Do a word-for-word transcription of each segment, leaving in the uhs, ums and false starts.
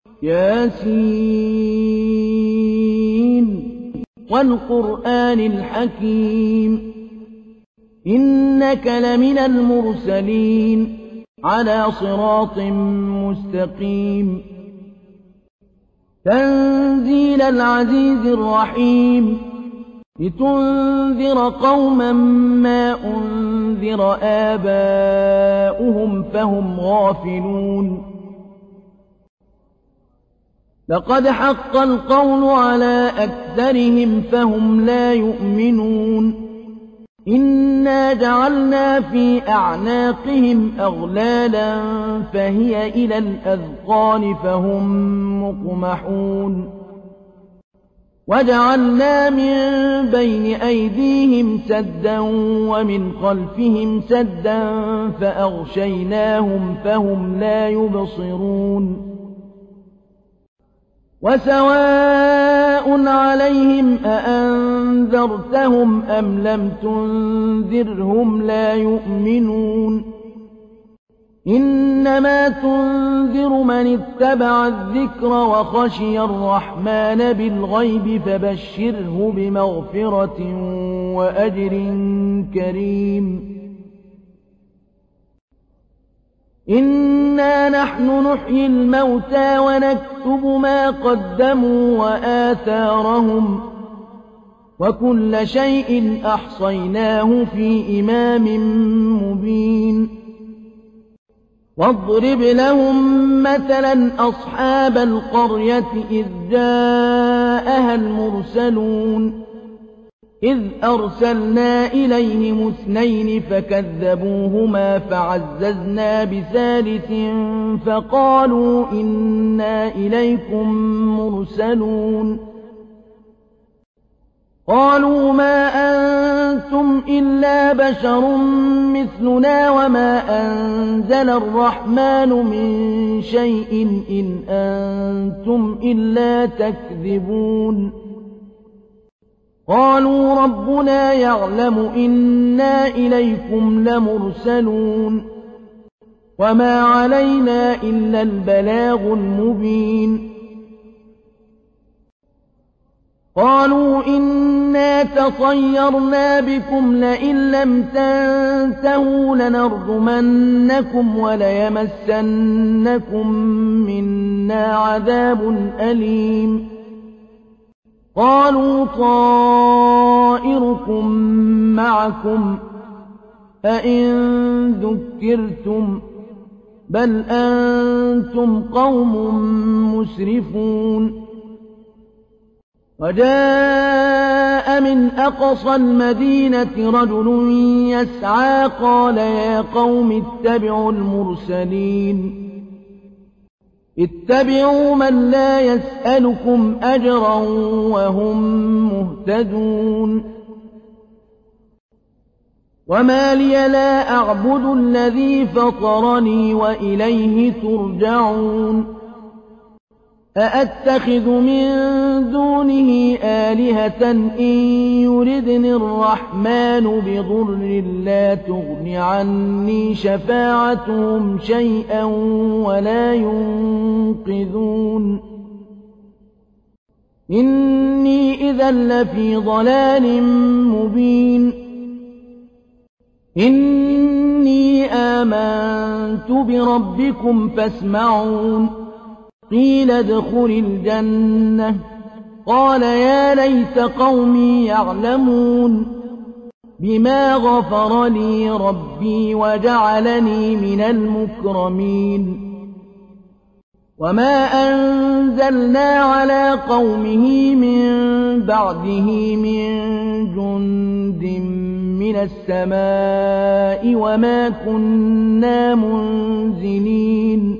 ياسين والقرآن الحكيم إنك لمن المرسلين على صراط مستقيم تنزيل العزيز الرحيم لتنذر قوما ما أنذر آباؤهم فهم غافلون لقد حق القول على أكثرهم فهم لا يؤمنون إنا جعلنا في أعناقهم أغلالا فهي إلى الأذقان فهم مقمحون وجعلنا من بين أيديهم سدا ومن خلفهم سدا فأغشيناهم فهم لا يبصرون وسواء عليهم أأنذرتهم أم لم تنذرهم لا يؤمنون إنما تنذر من اتبع الذكر وخشي الرحمن بالغيب فبشره بمغفرة وأجر كريم إنا نحن نحيي الموتى ونكتب ما قدموا وآثارهم وكل شيء أحصيناه في إمام مبين واضرب لهم مثلا أصحاب القرية إذ جاءها المرسلون إذ أرسلنا إليهم اثنين فكذبوهما فعززنا بثالث فقالوا إنا إليكم مرسلون قالوا ما أنتم إلا بشر مثلنا وما أنزل الرحمن من شيء إن أنتم إلا تكذبون قالوا ربنا يعلم إنا إليكم لمرسلون وما علينا إلا البلاغ المبين قالوا إنا تطيرنا بكم لئن لم تنتهوا لنرجمنكم وليمسنكم منا عذاب أليم قالوا طائركم معكم أئن ذكرتم بل أنتم قوم مسرفون وجاء من أقصى المدينة رجل يسعى قال يا قوم اتبعوا المرسلين اتبعوا من لا يسألكم أجرا وهم مهتدون وما لي لا أعبد الذي فطرني وإليه ترجعون أأتخذ من دونه آلهة إن يردني الرحمن بضر لا تغن عني شفاعتهم شيئا ولا ينقذون إني إذا لفي ضلال مبين إني آمنت بربكم فاسمعون قيل ادخل الجنة قال يا ليت قومي يعلمون بما غفر لي ربي وجعلني من المكرمين وما أنزلنا على قومه من بعده من جند من السماء وما كنا منزلين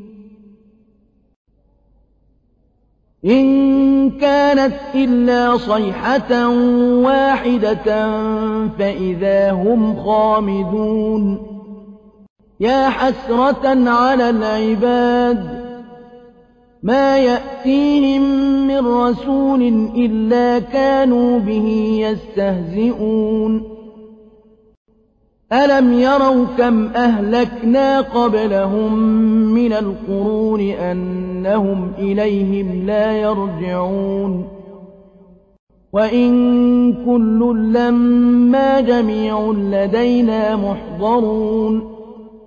إن كانت إلا صيحة واحدة فإذا هم خامدون يا حسرة على العباد ما يأتيهم من رسول إلا كانوا به يستهزئون ألم يروا كم أهلكنا قبلهم من القرون أنهم إليهم لا يرجعون وإن كل لما جميع لدينا محضرون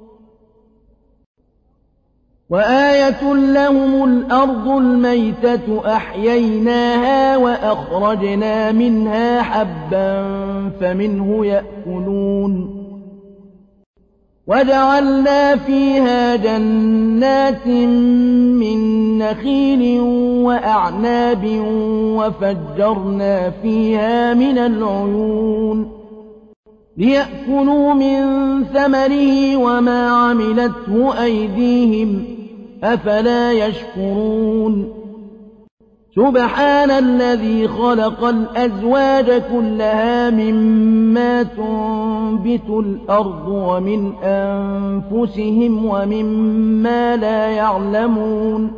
وآية لهم الأرض الميتة أحييناها وأخرجنا منها حبا فمنه يأكلون وجعلنا فيها جنات من نخيل وأعناب وفجرنا فيها من العيون ليأكلوا من ثمره وما عملته أيديهم أفلا يشكرون سبحان الذي خلق الأزواج كلها مما تنبت الأرض ومن أنفسهم ومما لا يعلمون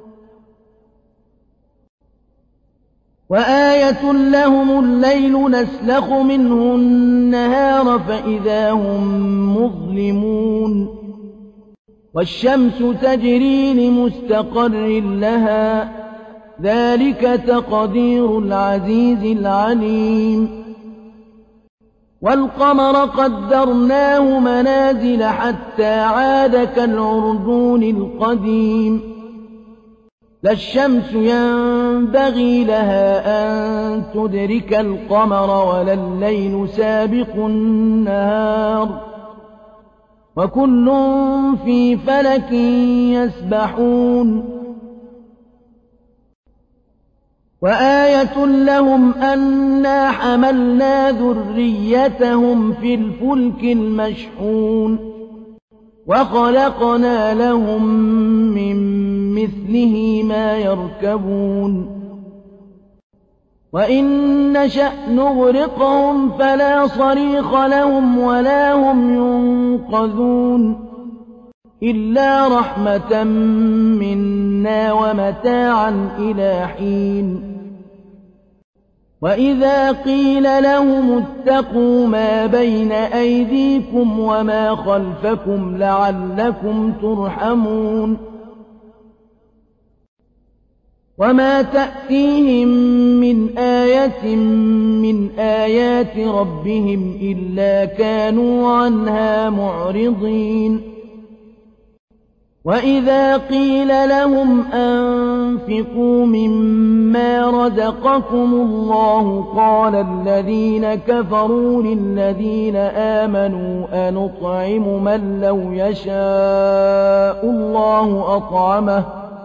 وآية لهم الليل نسلخ منه النهار فإذا هم مظلمون والشمس تجري لمستقر لها ذلك تقدير العزيز العليم والقمر قدرناه منازل حتى عاد كالعرجون القديم لا الشمس ينبغي لها أن تدرك القمر ولا الليل سابق النهار وكل في فلك يسبحون وآية لهم أنا حملنا ذريتهم في الفلك المشحون وخلقنا لهم من مثله ما يركبون وإن نشأ نغرقهم فلا صريخ لهم ولا هم ينقذون إلا رحمة منا ومتاعا إلى حين وإذا قيل لهم اتقوا ما بين أيديكم وما خلفكم لعلكم ترحمون وما تأتيهم من آية من آيات ربهم إلا كانوا عنها معرضين وإذا قيل لهم أنفقوا مما رزقكم الله قال الذين كفروا للذين آمنوا أنطعم من لو يشاء الله أطعمه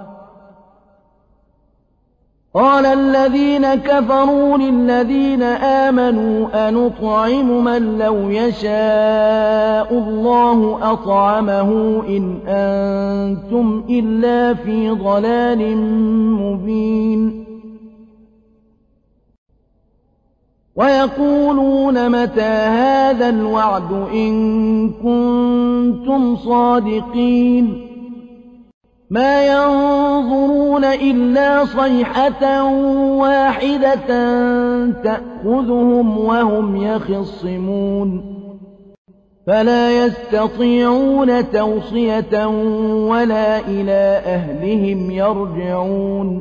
قال الذين كفروا للذين آمنوا أنطعم من لو يشاء الله أطعمه إن أنتم إلا في ضلال مبين ويقولون متى هذا الوعد إن كنتم صادقين ما ينظرون إلا صيحة واحدة تأخذهم وهم يخصمون فلا يستطيعون توصية ولا إلى أهلهم يرجعون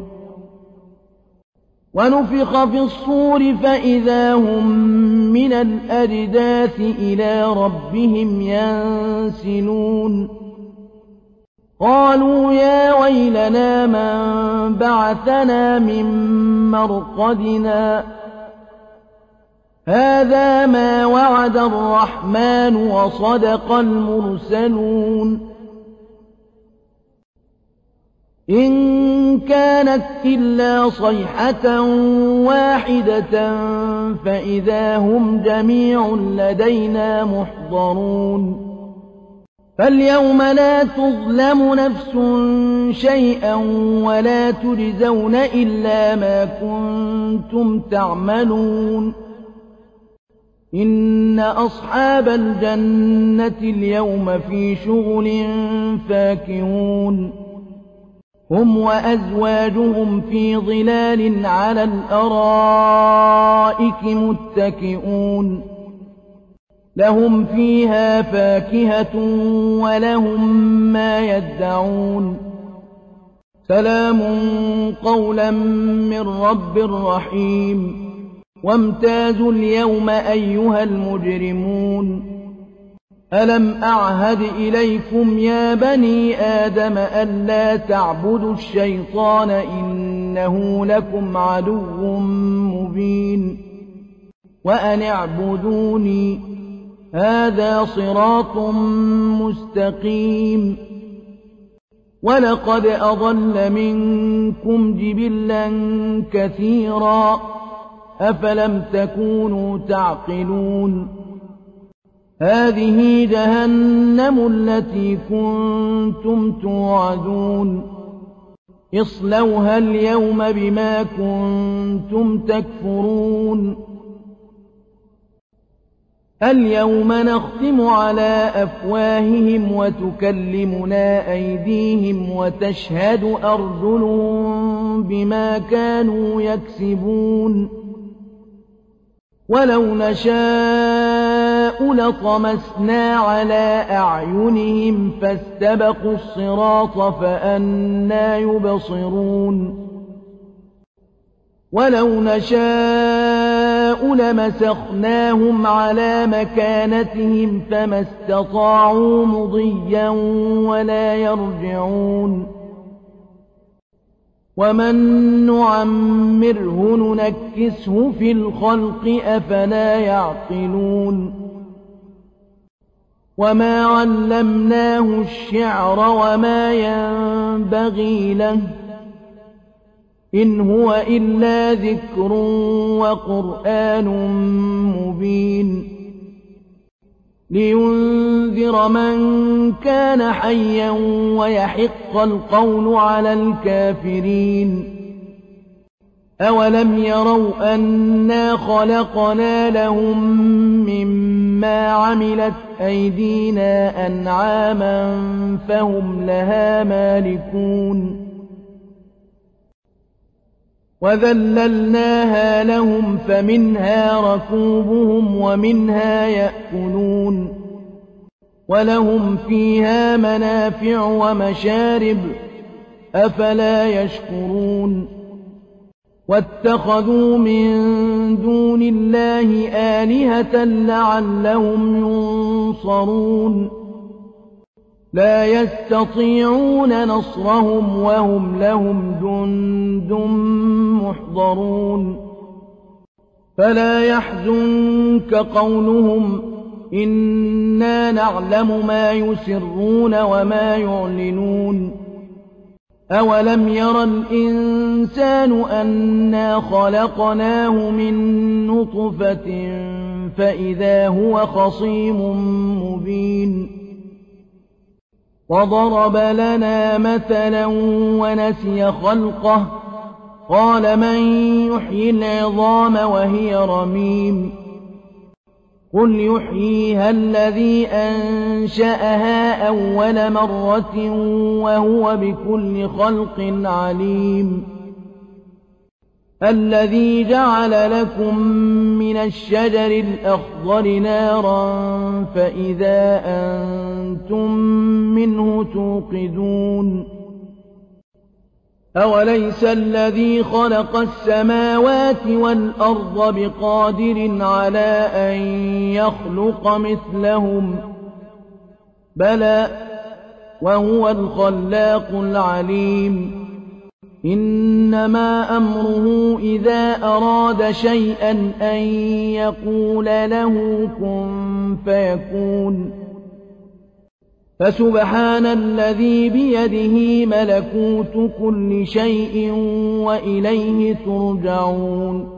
ونفخ في الصور فإذا هم من الأجداث إلى ربهم ينسلون قالوا يا ويلنا من بعثنا من مرقدنا هذا ما وعد الرحمن وصدق المرسلون إن كانت إلا صيحة واحدة فإذا هم جميع لدينا محضرون فاليوم لا تظلم نفس شيئا ولا تجزون إلا ما كنتم تعملون إن أصحاب الجنة اليوم في شغل فاكهون هم وأزواجهم في ظلال على الأرائك متكئون لهم فيها فاكهة ولهم ما يدعون سلام قولا من رب رحيم وامتازوا اليوم أيها المجرمون ألم أعهد إليكم يا بني آدم ألا تعبدوا الشيطان إنه لكم عدو مبين وأن اعبدوني هذا صراط مستقيم ولقد أضل منكم جبلا كثيرا أفلم تكونوا تعقلون هذه جهنم التي كنتم توعدون اصلوها اليوم بما كنتم تكفرون اليوم نختم على أفواههم وتكلمنا أيديهم وتشهد أرجلهم بما كانوا يكسبون ولو نشاء لطمسنا على أعينهم فاستبقوا الصراط فأنى يبصرون ولو نشاء لمسخناهم على مكانتهم فما استطاعوا مضيا ولا يرجعون ومن نعمره ننكسه في الخلق أفلا يعقلون وما علمناه الشعر وما ينبغي له إن هو إلا ذكر وقرآن مبين لينذر من كان حيا ويحق القول على الكافرين أولم يروا أنا خلقنا لهم مما عملت أيدينا أنعاما فهم لها مالكون وذللناها لهم فمنها ركوبهم ومنها يأكلون ولهم فيها منافع ومشارب أفلا يشكرون واتخذوا من دون الله آلهة لعلهم ينصرون لا يستطيعون نصرهم وهم لهم جند محضرون فلا يحزنك قولهم إنا نعلم ما يسرون وما يعلنون أولم ير الإنسان أنا خلقناه من نطفة فإذا هو خصيم مبين وضرب لنا مثلا ونسي خلقه قال من يحيي العظام وهي رميم قل يحييها الذي أنشأها أول مرة وهو بكل خلق عليم الذي جعل لكم من الشجر الأخضر نارا فإذا أنتم منه توقدون أوليس الذي خلق السماوات والأرض بقادر على أن يخلق مثلهم بلى وهو الخلاق العليم إنما أمره إذا أراد شيئا أن يقول له كن فيكون فسبحان الذي بيده ملكوت كل شيء وإليه ترجعون